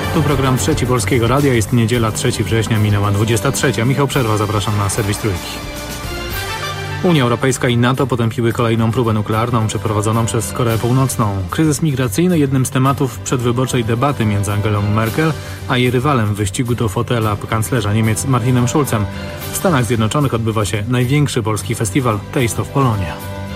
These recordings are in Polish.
Tu program Trzeci Polskiego Radia. Jest niedziela, 3 września, minęła 23. Michał Przerwa, zapraszam na serwis Trójki. Unia Europejska i NATO potępiły kolejną próbę nuklearną przeprowadzoną przez Koreę Północną. Kryzys migracyjny jednym z tematów przedwyborczej debaty między Angelą Merkel a jej rywalem w wyścigu do fotela kanclerza Niemiec Martinem Schulzem. W Stanach Zjednoczonych odbywa się największy polski festiwal Taste of Polonia.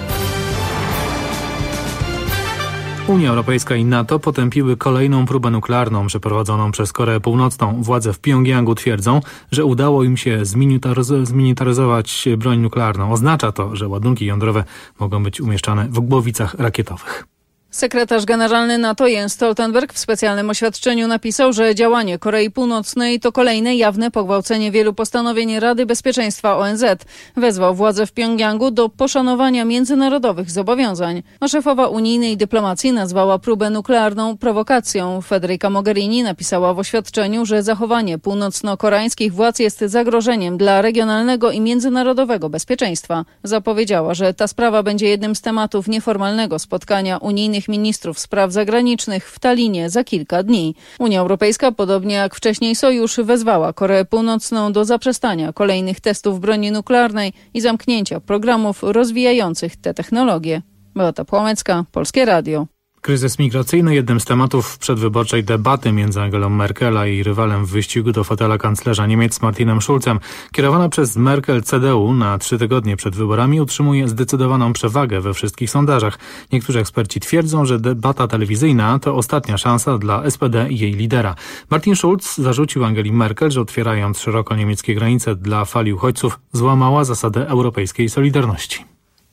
Unia Europejska i NATO potępiły kolejną próbę nuklearną przeprowadzoną przez Koreę Północną. Władze w Pjongjangu twierdzą, że udało im się zmilitaryzować broń nuklearną. Oznacza to, że ładunki jądrowe mogą być umieszczane w głowicach rakietowych. Sekretarz generalny NATO Jens Stoltenberg w specjalnym oświadczeniu napisał, że działanie Korei Północnej to kolejne jawne pogwałcenie wielu postanowień Rady Bezpieczeństwa ONZ. Wezwał władze w Pjongjangu do poszanowania międzynarodowych zobowiązań. A szefowa unijnej dyplomacji nazwała próbę nuklearną prowokacją. Federica Mogherini napisała w oświadczeniu, że zachowanie północno-koreańskich władz jest zagrożeniem dla regionalnego i międzynarodowego bezpieczeństwa. Zapowiedziała, że ta sprawa będzie jednym z tematów nieformalnego spotkania unijnych ministrów spraw zagranicznych w Tallinie za kilka dni. Unia Europejska, podobnie jak wcześniej Sojusz, wezwała Koreę Północną do zaprzestania kolejnych testów broni nuklearnej i zamknięcia programów rozwijających te technologie. Beata Płomecka, Polskie Radio. Kryzys migracyjny jednym z tematów przedwyborczej debaty między Angelą Merkel a jej rywalem w wyścigu do fotela kanclerza Niemiec Martinem Schulzem. Kierowana przez Merkel CDU na 3 tygodnie przed wyborami utrzymuje zdecydowaną przewagę we wszystkich sondażach. Niektórzy eksperci twierdzą, że debata telewizyjna to ostatnia szansa dla SPD i jej lidera. Martin Schulz zarzucił Angeli Merkel, że otwierając szeroko niemieckie granice dla fali uchodźców złamała zasadę europejskiej solidarności.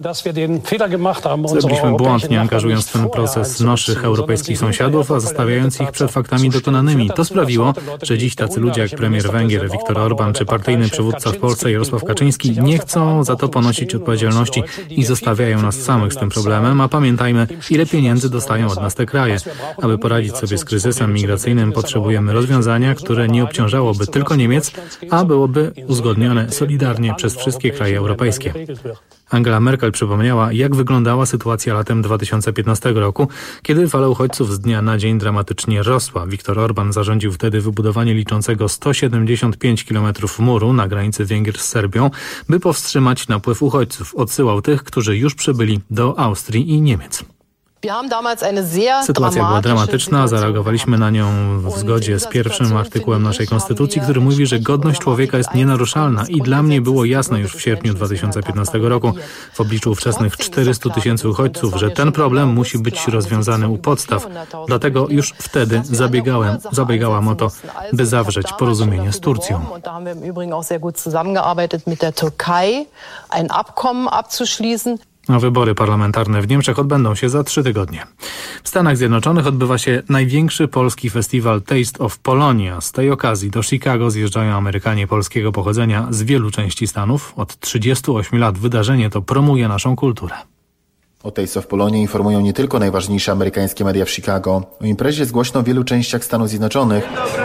Zrobiliśmy błąd, nie angażując w ten proces naszych europejskich sąsiadów, a zostawiając ich przed faktami dokonanymi. To sprawiło, że dziś tacy ludzie jak premier Węgier Viktor Orbán czy partyjny przywódca w Polsce Jarosław Kaczyński nie chcą za to ponosić odpowiedzialności i zostawiają nas samych z tym problemem, a pamiętajmy, ile pieniędzy dostają od nas te kraje. Aby poradzić sobie z kryzysem migracyjnym, potrzebujemy rozwiązania, które nie obciążałoby tylko Niemiec, a byłoby uzgodnione solidarnie przez wszystkie kraje europejskie. Angela Merkel przypomniała, jak wyglądała sytuacja latem 2015 roku, kiedy fala uchodźców z dnia na dzień dramatycznie rosła. Viktor Orbán zarządził wtedy wybudowanie liczącego 175 km muru na granicy Węgier z Serbią, by powstrzymać napływ uchodźców. Odsyłał tych, którzy już przybyli do Austrii i Niemiec. Sytuacja była dramatyczna, zareagowaliśmy na nią w zgodzie z pierwszym artykułem naszej konstytucji, który mówi, że godność człowieka jest nienaruszalna i dla mnie było jasne już w sierpniu 2015 roku w obliczu ówczesnych 400 000 uchodźców, że ten problem musi być rozwiązany u podstaw. Dlatego już wtedy zabiegałam o to, by zawrzeć porozumienie z Turcją. A wybory parlamentarne w Niemczech odbędą się za 3 tygodnie. W Stanach Zjednoczonych odbywa się największy polski festiwal Taste of Polonia. Z tej okazji do Chicago zjeżdżają Amerykanie polskiego pochodzenia z wielu części Stanów. Od 38 lat wydarzenie to promuje naszą kulturę. O Taste of Polonia informują nie tylko najważniejsze amerykańskie media w Chicago. O imprezie jest głośno w wielu częściach Stanów Zjednoczonych.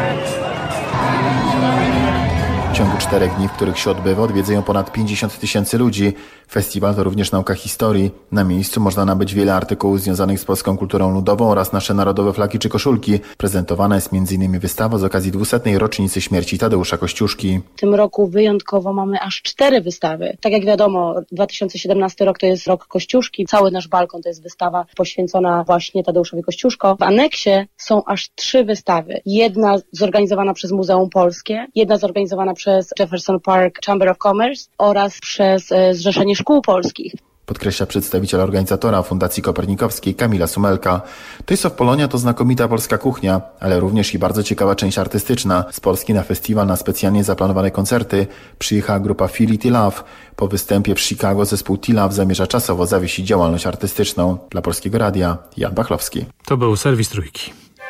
W ciągu 4 dni, w których się odbywa, odwiedzają ponad 50 000 ludzi. Festiwal to również nauka historii. Na miejscu można nabyć wiele artykułów związanych z polską kulturą ludową oraz nasze narodowe flagi czy koszulki. Prezentowana jest m.in. wystawa z okazji 200. rocznicy śmierci Tadeusza Kościuszki. W tym roku wyjątkowo mamy aż 4 wystawy. Tak jak wiadomo, 2017 rok to jest rok Kościuszki. Cały nasz balkon to jest wystawa poświęcona właśnie Tadeuszowi Kościuszko. W aneksie są aż 3 wystawy. Jedna zorganizowana przez Muzeum Polskie, jedna zorganizowana przez Jefferson Park Chamber of Commerce oraz przez Zrzeszenie Szkół Polskich. Podkreśla przedstawiciel organizatora Fundacji Kopernikowskiej Kamila Sumelka. Taste of Polonia to znakomita polska kuchnia, ale również i bardzo ciekawa część artystyczna. Z Polski na festiwal na specjalnie zaplanowane koncerty przyjechała grupa Philly T-Love. Po występie w Chicago zespół T-Love zamierza czasowo zawiesić działalność artystyczną. Dla Polskiego Radia Jan Bachlowski. To był serwis Trójki.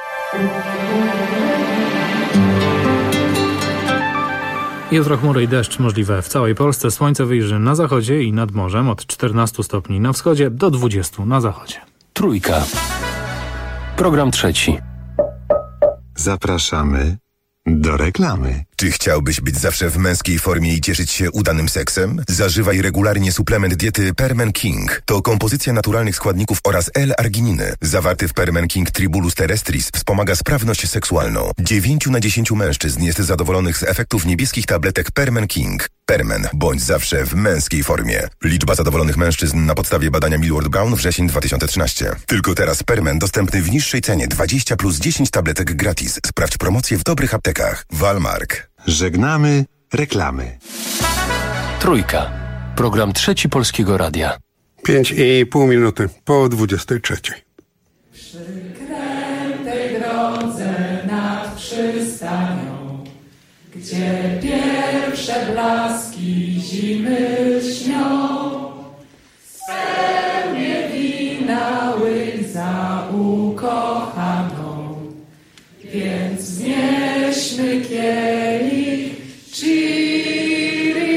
Jutro chmury i deszcz możliwe w całej Polsce. Słońce wyjrzy na zachodzie i nad morzem od 14 stopni na wschodzie do 20 na zachodzie. Trójka. Program trzeci. Zapraszamy do reklamy. Czy chciałbyś być zawsze w męskiej formie i cieszyć się udanym seksem? Zażywaj regularnie suplement diety Permen King. To kompozycja naturalnych składników oraz L-argininy. Zawarty w Permen King Tribulus terrestris wspomaga sprawność seksualną. 9 na 10 mężczyzn jest zadowolonych z efektów niebieskich tabletek Permen King. Permen. Bądź zawsze w męskiej formie. Liczba zadowolonych mężczyzn na podstawie badania Millward Brown wrzesień 2013. Tylko teraz Permen dostępny w niższej cenie 20 plus 10 tabletek gratis. Sprawdź promocję w dobrych aptekach. Walmart. Żegnamy reklamy. Trójka. Program Trzeci Polskiego Radia. 5,5 minuty po 23. Przy krętej drodze nad przystanią, gdzie pierwsze blaski zimy śnią, spełnię wina łyk za ukochaną, więc wznieśmy kielich Cheerio.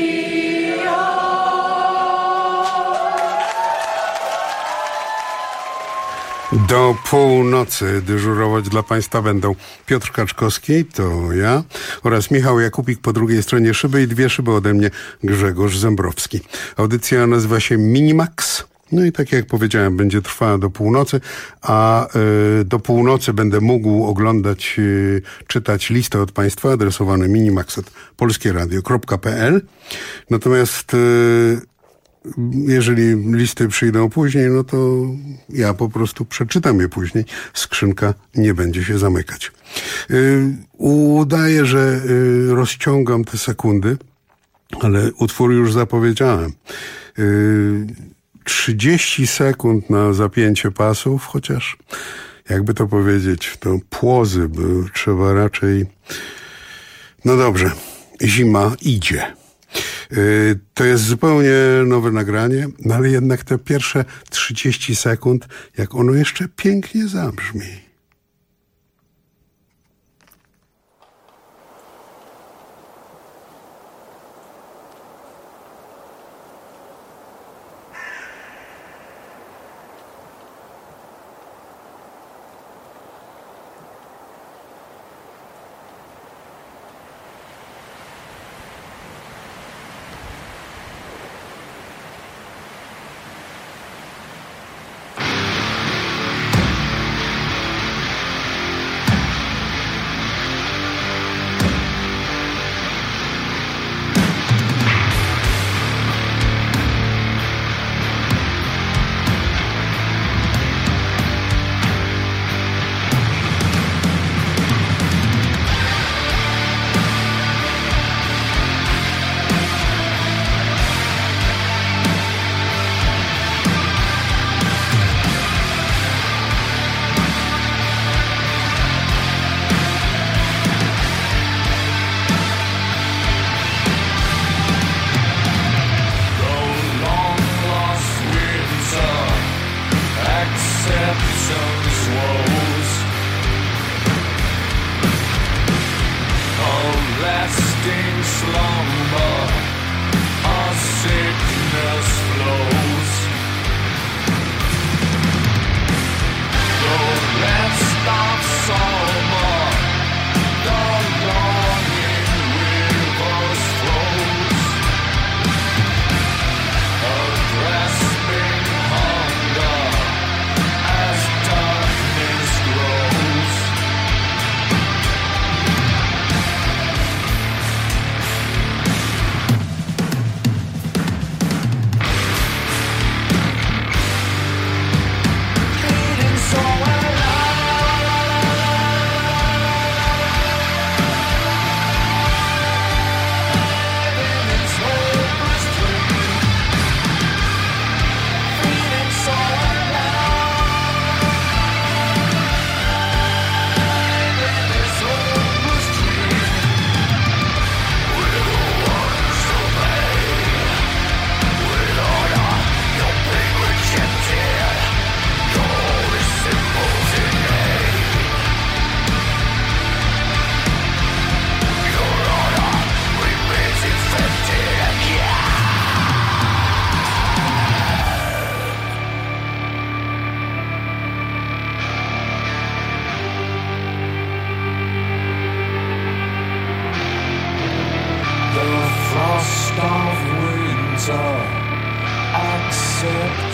Do północy dyżurować dla Państwa będą Piotr Kaczkowski, to ja, oraz Michał Jakubik po drugiej stronie szyby i 2 szyby ode mnie Grzegorz Zembrowski. Audycja nazywa się Minimax. No i tak jak powiedziałem, będzie trwała do północy, a do północy będę mógł oglądać, czytać listę od Państwa adresowane minimax@polskieradio.pl. Natomiast jeżeli listy przyjdą później, no to ja po prostu przeczytam je później. Skrzynka nie będzie się zamykać. Udaję, że rozciągam te sekundy, ale utwór już zapowiedziałem. 30 sekund na zapięcie pasów, chociaż jakby to powiedzieć, to płozy, bo trzeba raczej... No dobrze, zima idzie. To jest zupełnie nowe nagranie, no ale jednak te pierwsze 30 sekund, jak ono jeszcze pięknie zabrzmi.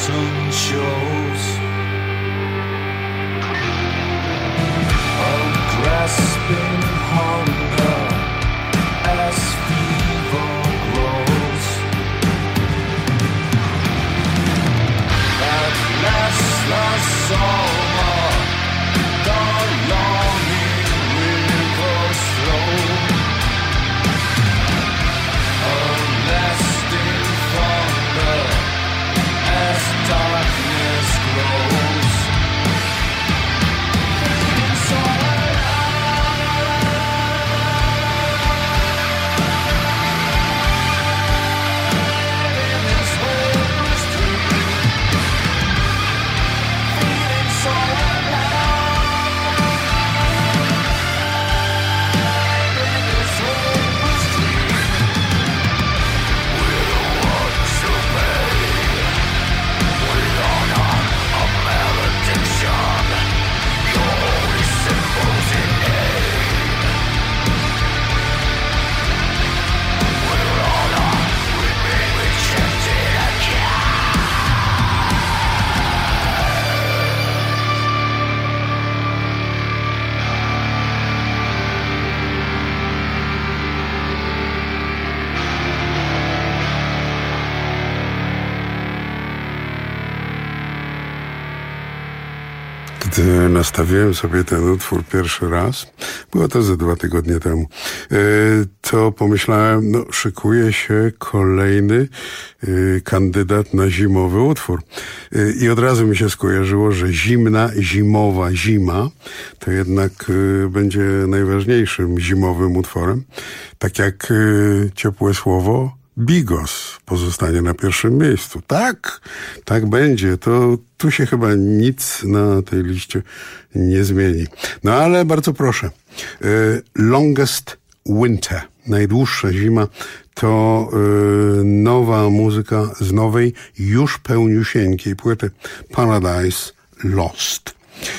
sun shows a grasping hunger as fever grows. At last the summer, the longing rivers flow, a lasting thunder as darkness grows. It's all Gdy nastawiłem sobie ten utwór pierwszy raz, było to ze 2 tygodnie temu, to pomyślałem, no szykuje się kolejny kandydat na zimowy utwór. I od razu mi się skojarzyło, że zimowa zima to jednak będzie najważniejszym zimowym utworem. Tak jak ciepłe słowo Bigos pozostanie na pierwszym miejscu. Tak będzie. To tu się chyba nic na tej liście nie zmieni. No ale bardzo proszę. Longest Winter, najdłuższa zima, to nowa muzyka z nowej, już pełniusieńkiej płyty Paradise Lost.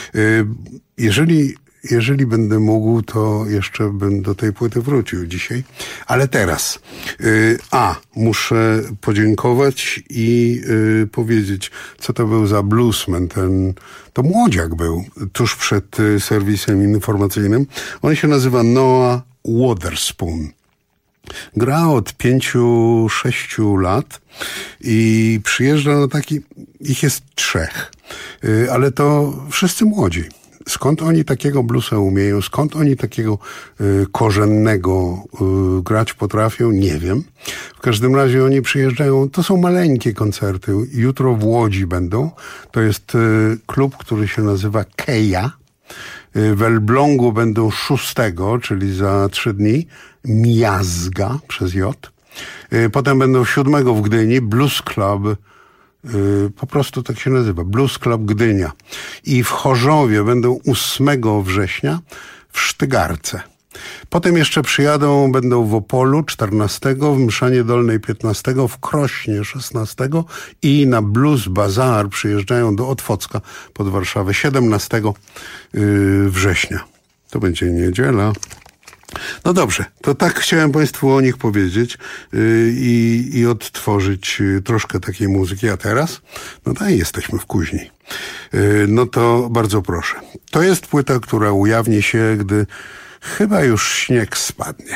Jeżeli będę mógł, to jeszcze bym do tej płyty wrócił dzisiaj. Ale teraz, muszę podziękować i powiedzieć, co to był za bluesman. To młodziak był tuż przed serwisem informacyjnym. On się nazywa Noah Witherspoon. Gra od 5-6 lat i przyjeżdża na taki, ich jest 3, ale to wszyscy młodzi. Skąd oni takiego bluesa umieją, skąd oni takiego korzennego grać potrafią, nie wiem. W każdym razie oni przyjeżdżają, to są maleńkie koncerty. Jutro w Łodzi będą. To jest klub, który się nazywa Keja. W Elblągu będą 6, czyli za 3 dni. Miazga przez J. Potem będą 7 w Gdyni, Blues Club. Po prostu tak się nazywa, Blues Club Gdynia. I w Chorzowie będą 8 września w Sztygarce. Potem jeszcze przyjadą, będą w Opolu 14, w Mszanie Dolnej 15, w Krośnie 16 i na Blues Bazaar przyjeżdżają do Otwocka pod Warszawę 17 września. To będzie niedziela. No dobrze, to tak chciałem Państwu o nich powiedzieć i odtworzyć troszkę takiej muzyki. A teraz? No tak, jesteśmy w Kuźni. No to bardzo proszę. To jest płyta, która ujawni się, gdy chyba już śnieg spadnie.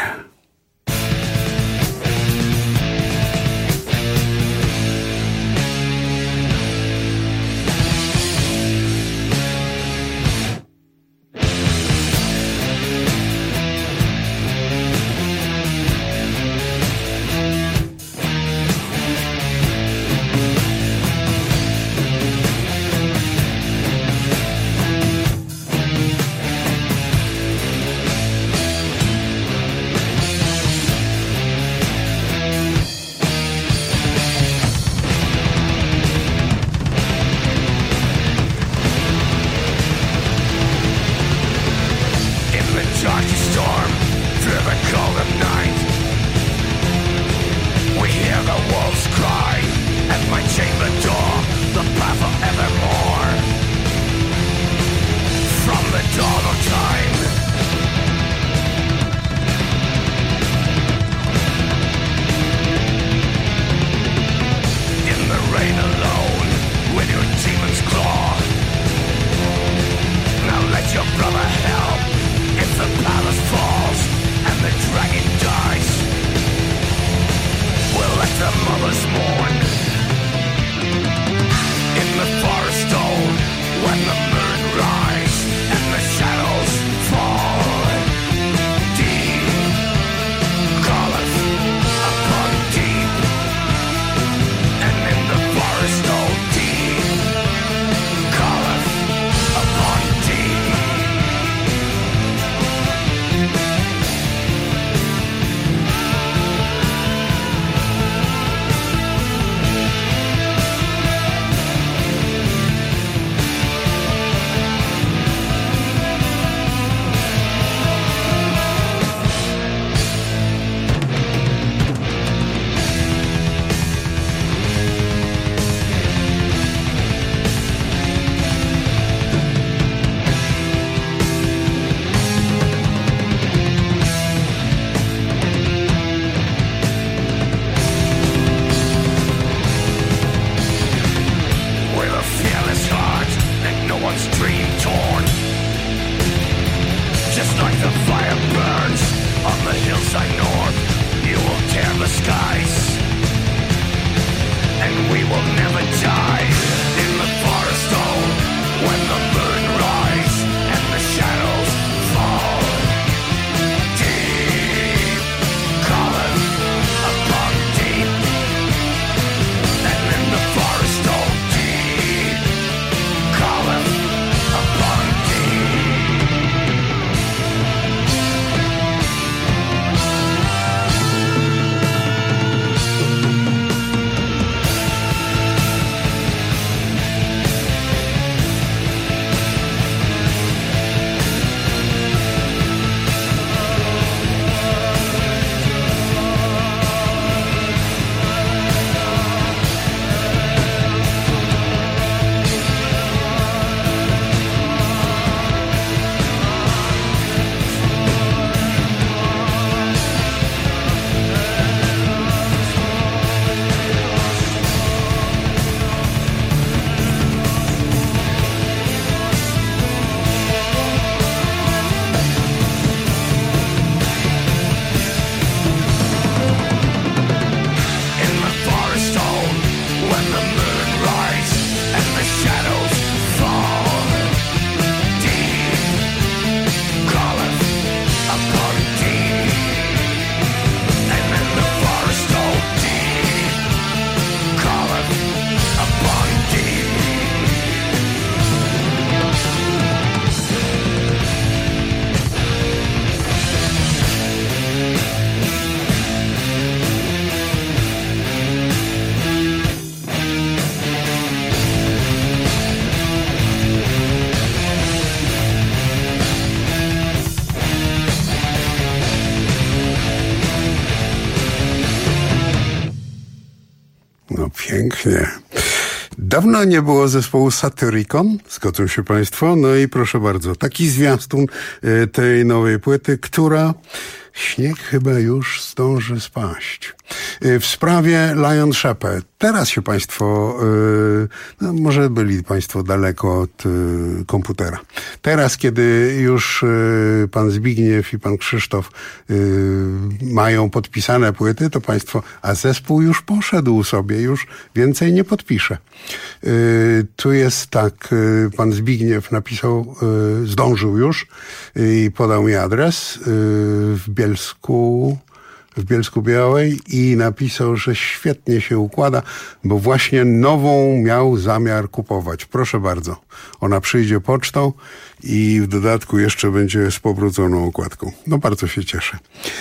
Pięknie. Dawno nie było zespołu Satyricon, zgodzą się Państwo. No i proszę bardzo, taki zwiastun tej nowej płyty, która śnieg chyba już zdąży spaść. W sprawie Lion Shepherd. Teraz się Państwo, no może byli Państwo daleko od komputera. Teraz, kiedy już pan Zbigniew i pan Krzysztof mają podpisane płyty, to Państwo, a zespół już poszedł sobie, już więcej nie podpisze. Tu jest tak, pan Zbigniew napisał, zdążył już i podał mi adres w Bielsku Białej i napisał, że świetnie się układa, bo właśnie nową miał zamiar kupować. Proszę bardzo, ona przyjdzie pocztą i w dodatku jeszcze będzie z powróconą okładką. No bardzo się cieszę.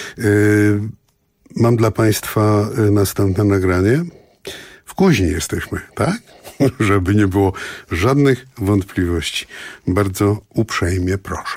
Mam dla Państwa następne nagranie. W Kuźni jesteśmy, tak? Żeby nie było żadnych wątpliwości. Bardzo uprzejmie proszę.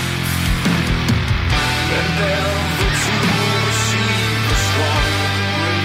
Never to receive the strong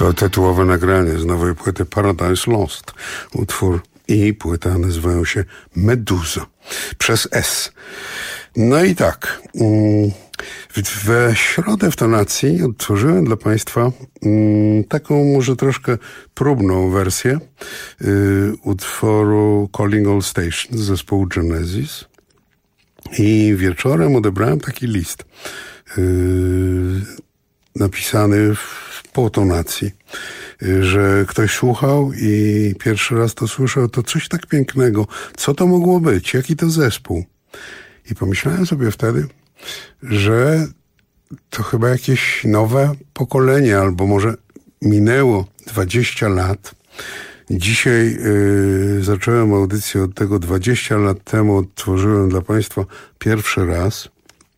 To tytułowe nagranie z nowej płyty Paradise Lost. Utwór i płyta nazywają się Meduza. Przez S. No i tak. We środę w tonacji odtworzyłem dla Państwa taką może troszkę próbną wersję utworu Calling All Stations zespołu Genesis. I wieczorem odebrałem taki list napisany po tonacji, że ktoś słuchał i pierwszy raz to słyszał, to coś tak pięknego. Co to mogło być? Jaki to zespół? I pomyślałem sobie wtedy, że to chyba jakieś nowe pokolenie, albo może minęło 20 lat. Dzisiaj zacząłem audycję od tego 20 lat temu, odtworzyłem dla Państwa pierwszy raz.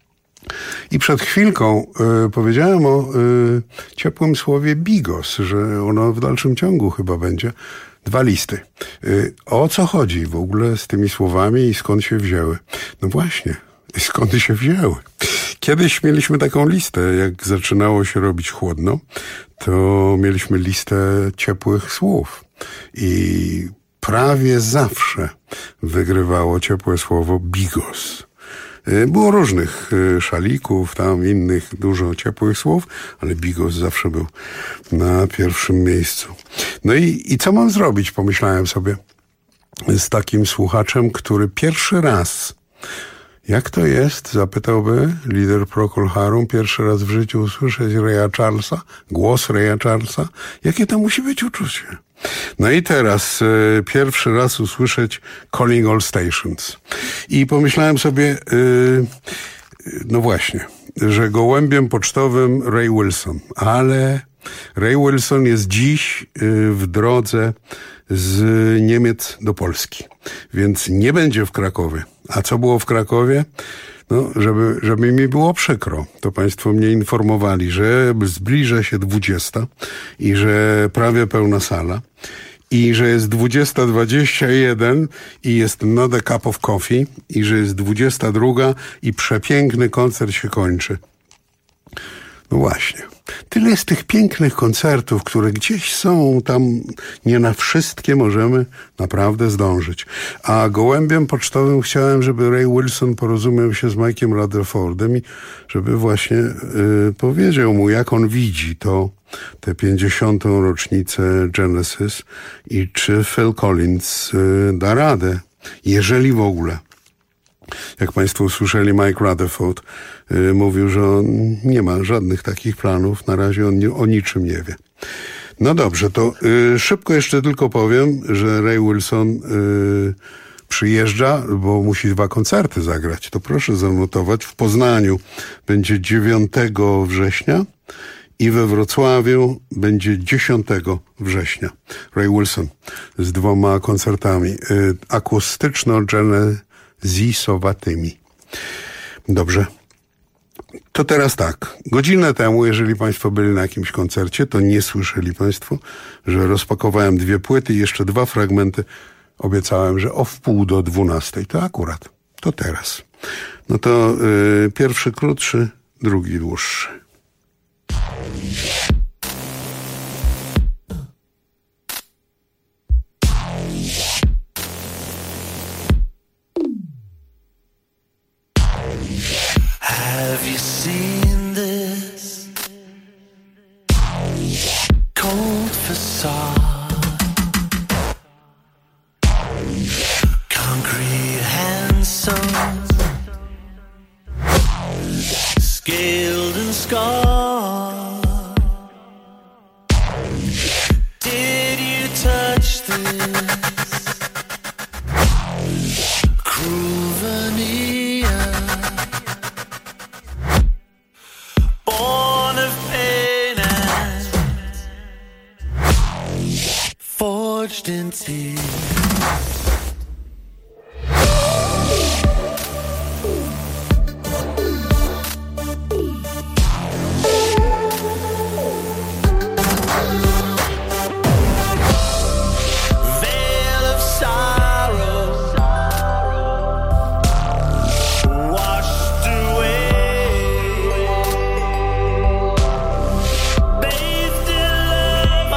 I przed chwilką powiedziałem o ciepłym słowie bigos, że ono w dalszym ciągu chyba będzie. 2 listy. O co chodzi w ogóle z tymi słowami i skąd się wzięły? No właśnie, skąd się wzięły? Kiedyś mieliśmy taką listę, jak zaczynało się robić chłodno, to mieliśmy listę ciepłych słów. I prawie zawsze wygrywało ciepłe słowo bigos. Było różnych szalików, tam innych dużo ciepłych słów, ale bigos zawsze był na pierwszym miejscu. No i co mam zrobić, pomyślałem sobie, z takim słuchaczem, który pierwszy raz, jak to jest, zapytałby lider Procol Harum, pierwszy raz w życiu usłyszeć Raya Charlesa, głos Raya Charlesa, jakie to musi być uczucie? No i teraz pierwszy raz usłyszeć Calling All Stations. I pomyślałem sobie, no właśnie, że gołębiem pocztowym Ray Wilson, ale Ray Wilson jest dziś w drodze z Niemiec do Polski, więc nie będzie w Krakowie. A co było w Krakowie? No, żeby mi było przykro, to Państwo mnie informowali, że zbliża się 20 i że prawie pełna sala i że jest 20:21 i jest not a cup of coffee i że jest 22 i przepiękny koncert się kończy. No właśnie. Tyle jest tych pięknych koncertów, które gdzieś są tam, nie na wszystkie możemy naprawdę zdążyć. A gołębiem pocztowym chciałem, żeby Ray Wilson porozumiał się z Mike'iem Rutherfordem i żeby właśnie powiedział mu, jak on widzi tę 50. rocznicę Genesis i czy Phil Collins da radę, jeżeli w ogóle. Jak Państwo usłyszeli, Mike Rutherford mówił, że on nie ma żadnych takich planów. Na razie on o niczym nie wie. No dobrze, to szybko jeszcze tylko powiem, że Ray Wilson przyjeżdża, bo musi 2 koncerty zagrać. To proszę zanotować. W Poznaniu będzie 9 września i we Wrocławiu będzie 10 września. Ray Wilson z 2 koncertami akustyczno-genezisowatymi. Dobrze. To teraz tak. Godzinę temu, jeżeli Państwo byli na jakimś koncercie, to nie słyszeli Państwo, że rozpakowałem 2 płyty i jeszcze 2 fragmenty. Obiecałem, że o 11:30. To akurat. To teraz. No to pierwszy krótszy, drugi dłuższy. Have you seen this cold facade? Concrete handsome, scaled and scarred. Did you touch this cruel veneer? Born of pain and forged in tears. Veil of sorrow washed away. Bathed in love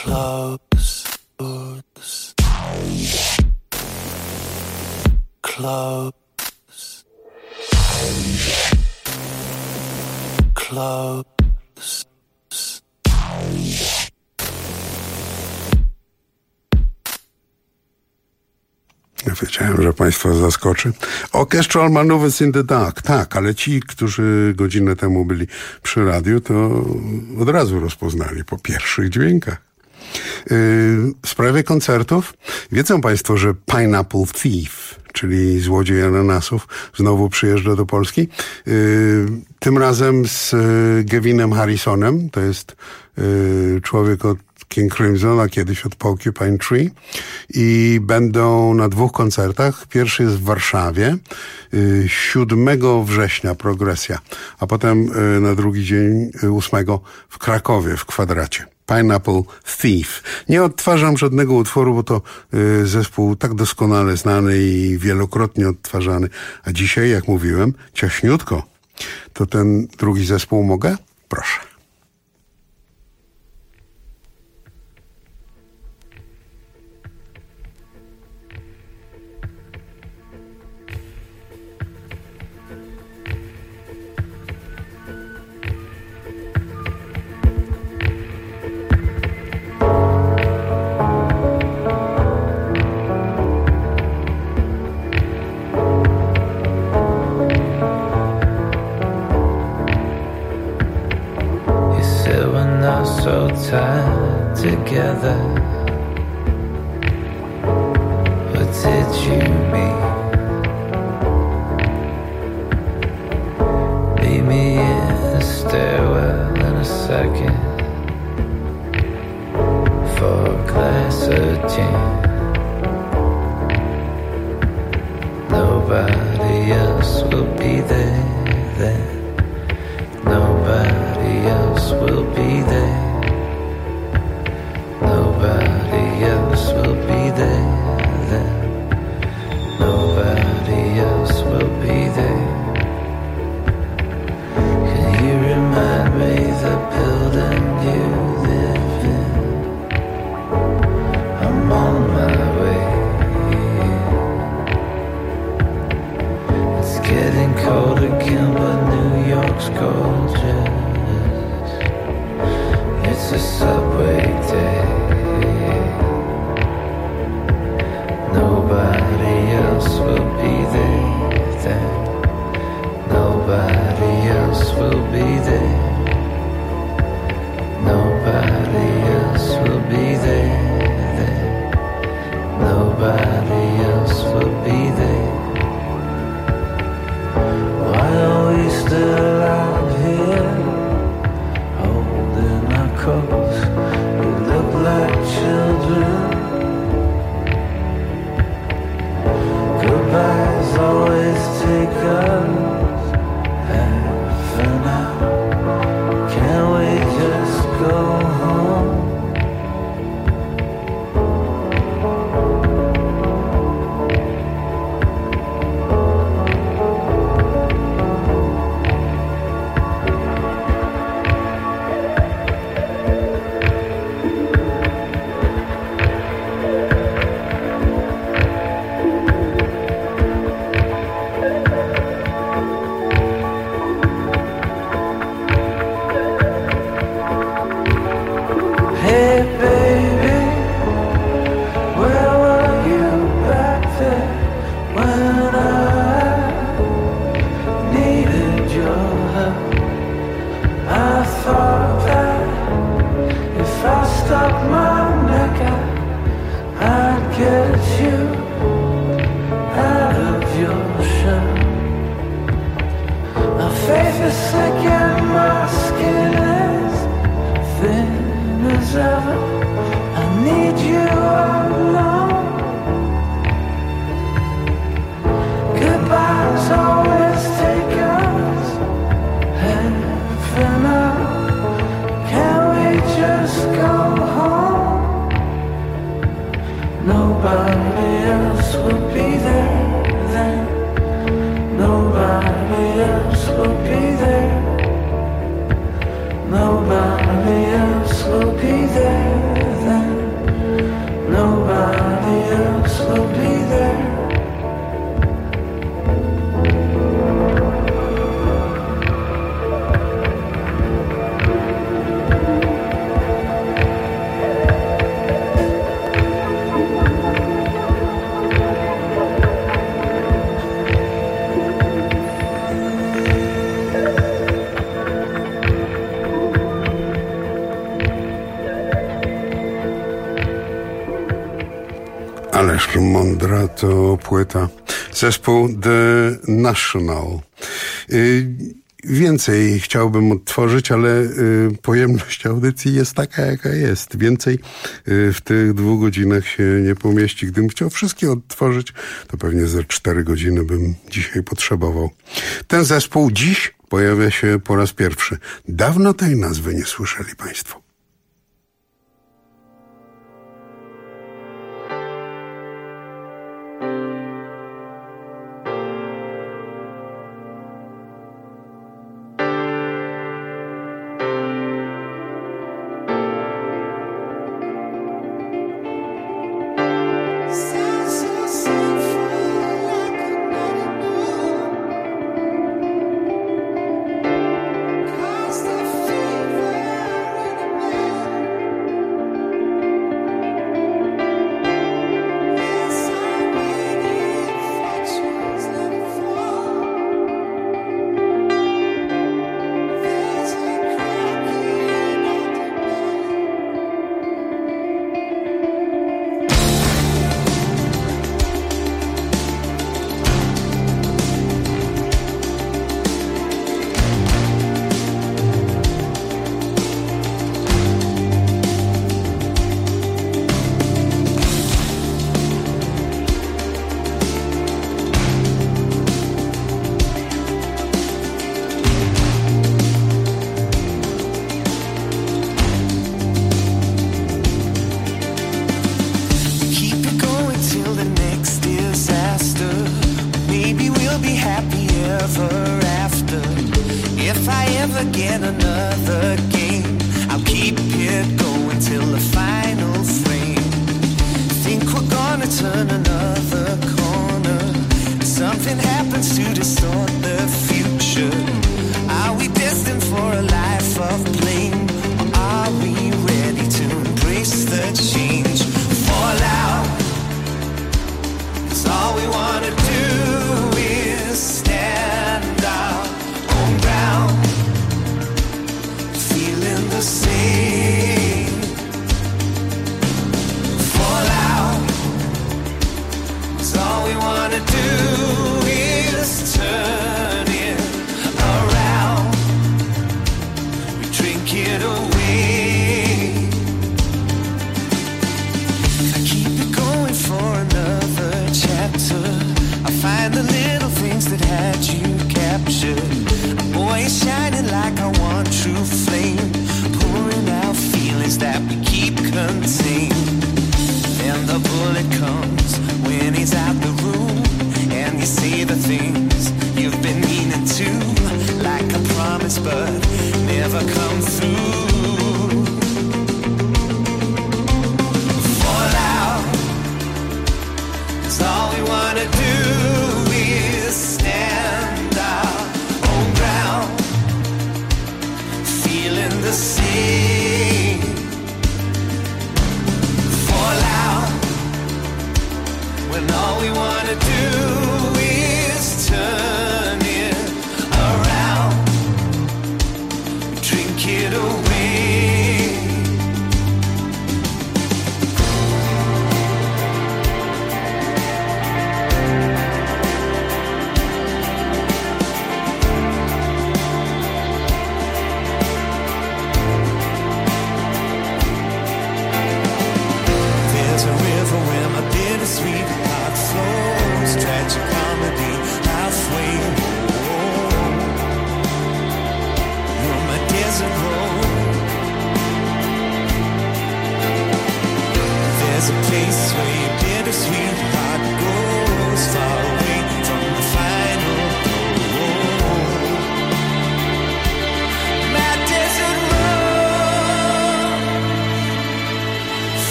close, close, close. Ja wiedziałem, że Państwa zaskoczy. Orchestral Manoeuvres in the Dark. Tak, ale ci, którzy godzinę temu byli przy radiu, to od razu rozpoznali po pierwszych dźwiękach. W sprawie koncertów wiedzą Państwo, że Pineapple Thief, czyli złodziej ananasów, znowu przyjeżdża do Polski. Tym razem z Gavinem Harrisonem. To jest człowiek od King Crimson, a kiedyś od Porcupine Tree. I będą na 2 koncertach. Pierwszy jest w Warszawie, 7 września Progresja, a potem na drugi dzień 8 w Krakowie, w Kwadracie. Pineapple Thief. Nie odtwarzam żadnego utworu, bo to zespół tak doskonale znany i wielokrotnie odtwarzany. A dzisiaj, jak mówiłem, ciaśniutko. To ten drugi zespół mogę? Proszę. So tied together, what did you mean? Meet me in the stairwell in a second for a glass of gin. Nobody else will be there then. Nobody else will be there. Nobody else will be there then. Nobody else will be there. Can you remind me the building you live in? I'm on my way. It's getting cold again, but New York's gorgeous. It's a subway day. Nobody else will be there then. Nobody else will be there. Nobody else will be there then. Nobody else will be there. Why are we still out here holding our coats? We look like children. Goodbyes always take us half an hour. Can't we just go home? Nobody else will be there then. Ależ mądra to płyta. Zespół The National. Więcej chciałbym odtworzyć, ale pojemność audycji jest taka, jaka jest. Więcej w tych 2 godzinach się nie pomieści. Gdybym chciał wszystkie odtworzyć, to pewnie ze 4 godziny bym dzisiaj potrzebował. Ten zespół dziś pojawia się po raz pierwszy. Dawno tej nazwy nie słyszeli państwo.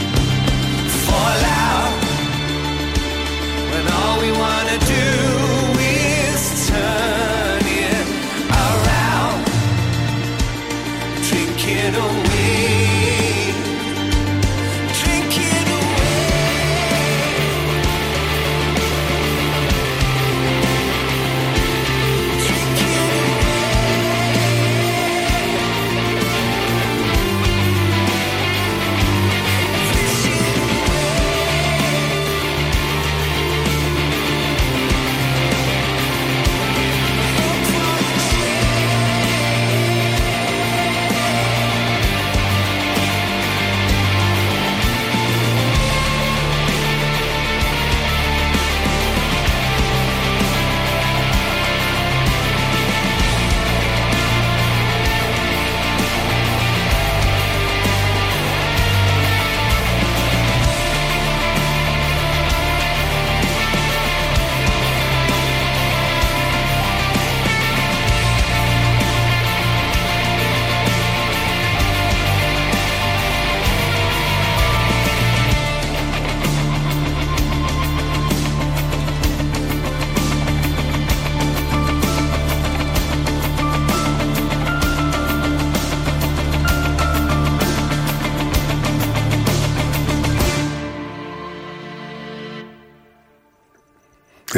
All we wanna do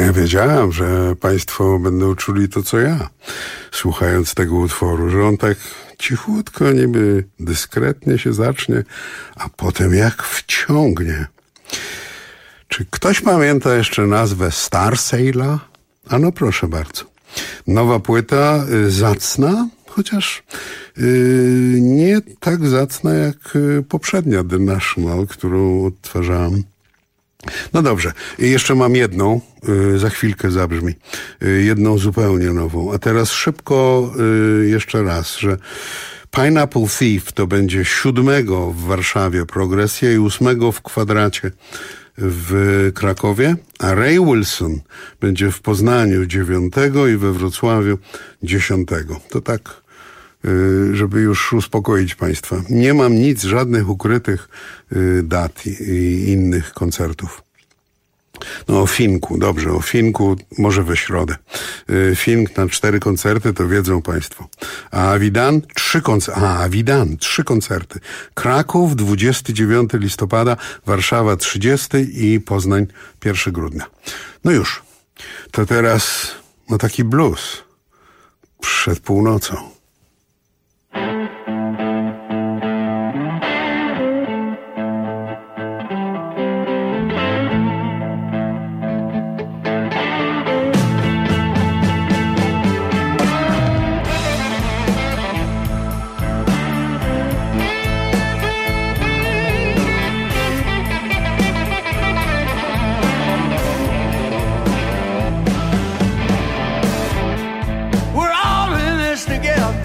Ja wiedziałem, że państwo będą czuli to, co ja, słuchając tego utworu, że on tak cichutko, niby dyskretnie się zacznie, a potem jak wciągnie. Czy ktoś pamięta jeszcze nazwę Starsaila? Ano proszę bardzo. Nowa płyta, zacna, chociaż nie tak zacna jak poprzednia The National, którą odtwarzałem. No dobrze, jeszcze mam jedną, za chwilkę zabrzmi, jedną zupełnie nową. A teraz szybko jeszcze raz, że Pineapple Thief to będzie 7 w Warszawie Progresja i 8 w Kwadracie w Krakowie, a Ray Wilson będzie w Poznaniu 9 i we Wrocławiu 10. To tak, żeby już uspokoić państwa. Nie mam nic, żadnych ukrytych dat i innych koncertów. No o Finku, dobrze, o Finku może we środę. Fink na 4 koncerty, to wiedzą państwo. A Avidan 3 koncerty. Kraków 29 listopada, Warszawa 30 i Poznań 1 grudnia. No już, to teraz no taki blues przed północą. We're all in this together.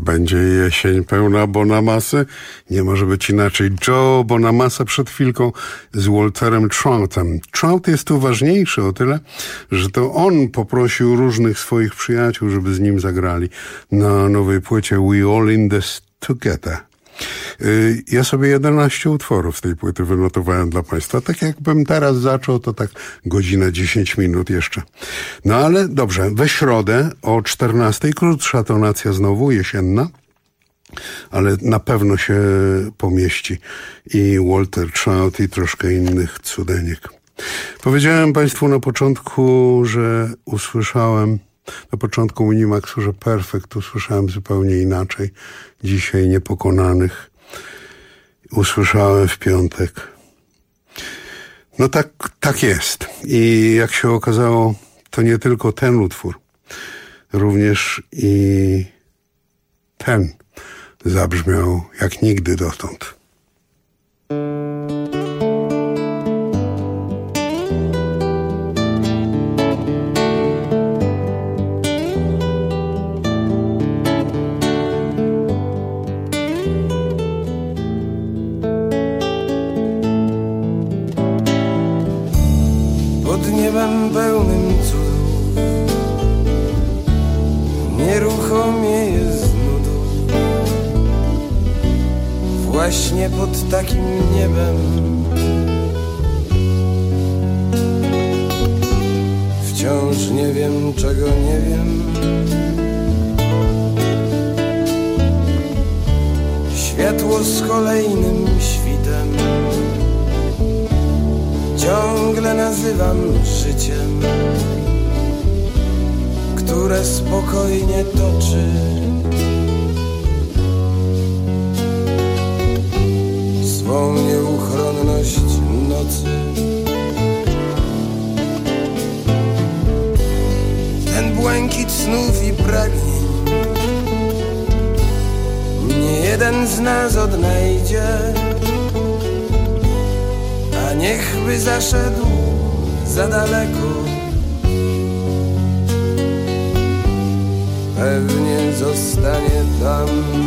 będzie jesień pełna Bonamasy. Nie może być inaczej. Joe Bonamassa przed chwilką z Walterem Troutem. Trout jest tu ważniejszy o tyle, że to on poprosił różnych swoich przyjaciół, żeby z nim zagrali na nowej płycie We All In This Together. Ja sobie 11 utworów z tej płyty wynotowałem dla Państwa. Tak jakbym teraz zaczął, to tak godzinę 10 minut jeszcze. No ale dobrze, we środę o 14:00, krótsza tonacja znowu, jesienna, ale na pewno się pomieści i Walter Trout i troszkę innych cudeniek. Powiedziałem Państwu na początku, że usłyszałem na początku Minimaxu, że Perfekt usłyszałem zupełnie inaczej. Dzisiaj Niepokonanych usłyszałem w piątek. No tak jest. I jak się okazało, to nie tylko ten utwór, również i ten zabrzmiał jak nigdy dotąd. Pełnym cudów, nieruchomieje z nudu. Właśnie pod takim niebem wciąż nie wiem, czego nie wiem. Światło z kolejnym świtem ciągle nazywam życiem, które spokojnie toczy swą nieuchronność nocy. Ten błękit snów i pragnień nie jeden z nas odnajdzie, a niechby zaszedł za daleko, pewnie zostanie tam.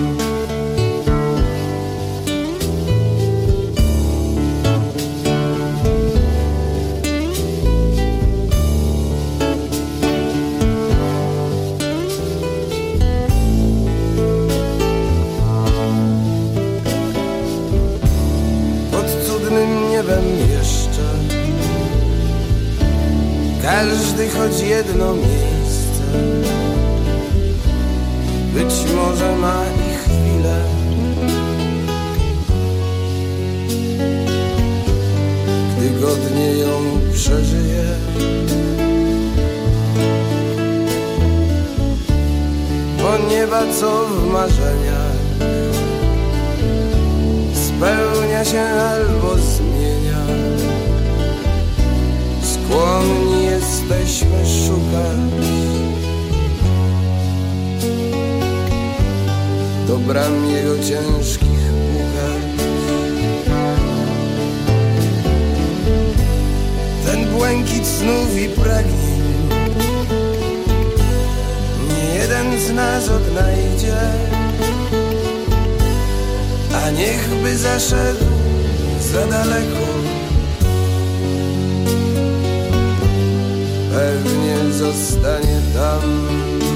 Jeszcze każdy choć jedno miejsce, być może ma i chwilę, gdy godnie ją przeżyje. Bo nieba co w marzeniach spełnia się albo zmienia. Skłonni jesteśmy szukać do bram jego ciężkich pukać. Ten błękit snów i pragnień nie jeden z nas odnajdzie, a niechby zaszedł za daleko, pewnie zostanie tam.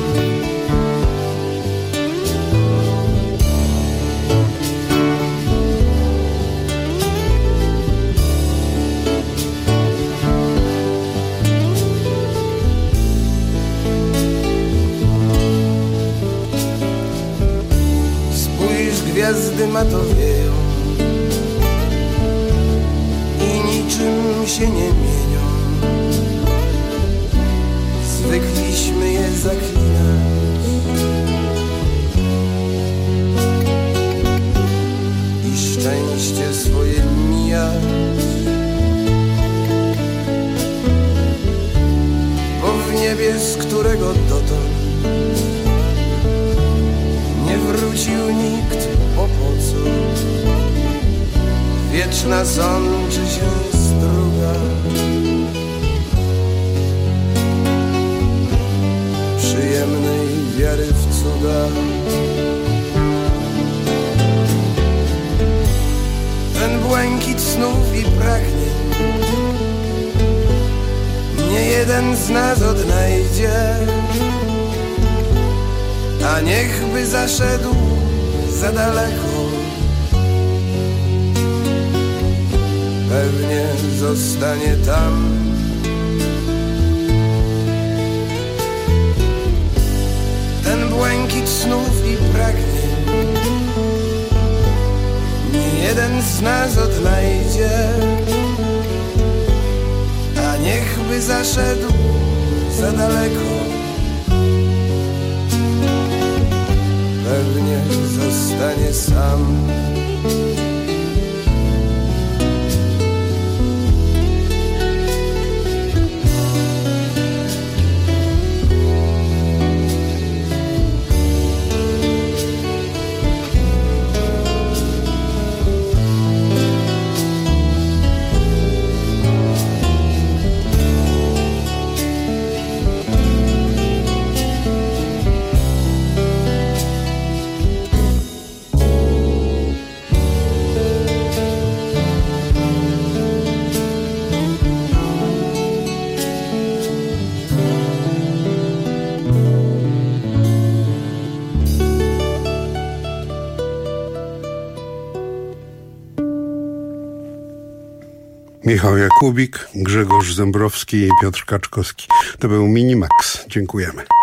Spójrz, gwiazdy matowieją i niczym się nie mienią. Zwykliśmy je zaklinać i szczęście swoje mijać, bo w niebie, z którego dotąd nie wrócił nikt, po co wieczna sączy się struga. Przyjemnej wiary w cuda i pragnień nie jeden z nas odnajdzie, a niechby zaszedł za daleko, pewnie zostanie tam. Ten błękit snów i pragnień nie jeden z nas odnajdzie, a niechby zaszedł za daleko, pewnie zostanie sam. Michał Jakubik, Grzegorz Zembrowski i Piotr Kaczkowski. To był Minimax. Dziękujemy.